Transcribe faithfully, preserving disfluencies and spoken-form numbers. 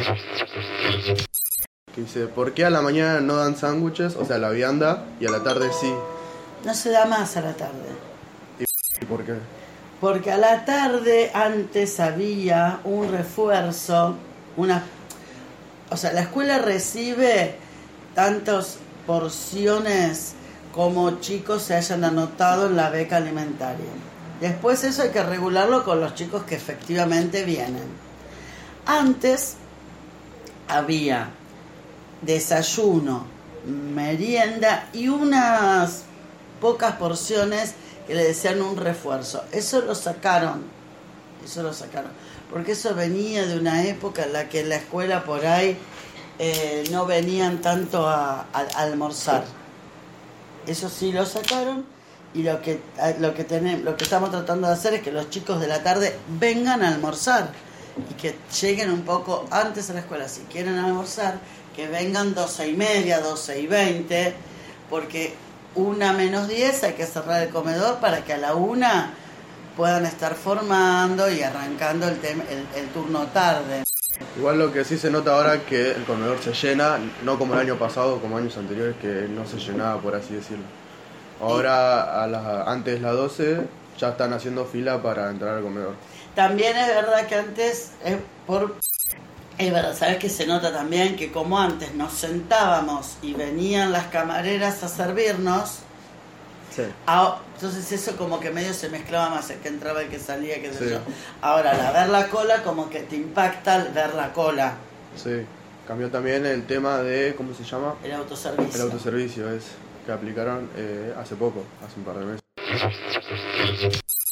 Que dice, ¿por qué a la mañana no dan sándwiches, o sea, la vianda, y a la tarde sí? No se da más a la tarde. ¿Y por qué? Porque a la tarde antes había un refuerzo, una, o sea, la escuela recibe tantas porciones como chicos se hayan anotado en la beca alimentaria. Después eso hay que regularlo con los chicos que efectivamente vienen. Antes había desayuno, merienda y unas pocas porciones que le decían un refuerzo. Eso lo sacaron, eso lo sacaron, porque eso venía de una época en la que en la escuela por ahí eh, no venían tanto a, a, a almorzar. Eso sí lo sacaron y lo que lo que tenemos, lo que estamos tratando de hacer es que los chicos de la tarde vengan a almorzar y que lleguen un poco antes a la escuela. Si quieren almorzar, que vengan doce y media, doce y veinte, porque una menos diez hay que cerrar el comedor para que a la una puedan estar formando y arrancando el, tem- el, el turno tarde. Igual lo que sí se nota ahora es que el comedor se llena, no como el año pasado, como años anteriores, que no se llenaba, por así decirlo. Ahora, a las, antes de las doce, ya están haciendo fila para entrar al comedor. También es verdad que antes, es, por, es verdad, ¿sabes qué se nota también? Que como antes nos sentábamos y venían las camareras a servirnos, Sí. a, entonces eso como que medio se mezclaba más, el que entraba, el que salía, qué sé Sí. yo. Ahora, al ver la cola, como que te impacta al ver la cola. Sí, cambió también el tema de, ¿cómo se llama? El autoservicio. El autoservicio, es que aplicaron eh, hace poco, hace un par de meses.